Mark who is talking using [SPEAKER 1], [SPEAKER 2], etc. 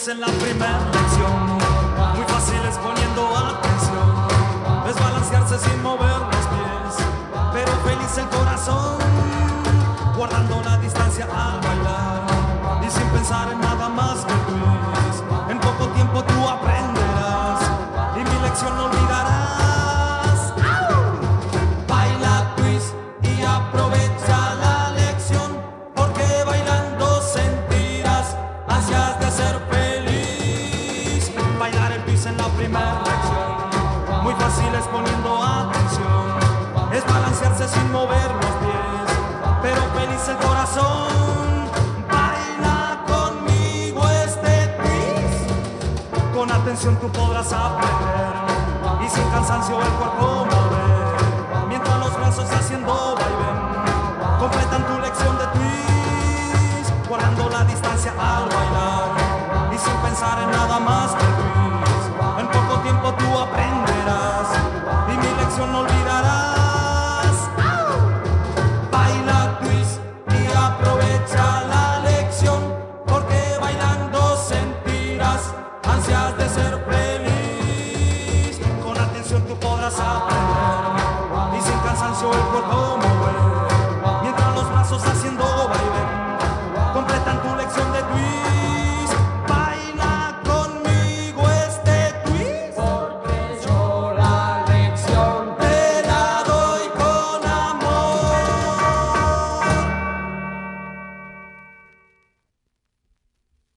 [SPEAKER 1] twist en la primera lección. Muy fácil es poniendo atención. Es balancearse sin mover los pies, pero feliz el corazón, guardando la distancia al bailar y sin pensar en nada más que el twist. En poco tiempo tú aprenderás y mi lección no olvidarás. Baila twist y aprovecha la lección, porque bailando sentirás ansias de ser feliz. Bailar el twist en la primera lección, muy fácil es poniendo atención. Es balancearse sin mover los pies, pero feliz el corazón. Baila conmigo este twist, con atención tú podrás aprender y sin cansancio el cuerpo mover, mientras los brazos haciendo vaivén completan tu lección de twist, guardando la distancia al bailar y sin pensar en nada más que el twist. En poco tiempo tú aprenderás y mi lección no olvidarás. Baila twist y aprovecha la lección, porque bailando sentirás ansias de ser feliz. Con atención tú podrás aprender y sin cansancio el cuerpo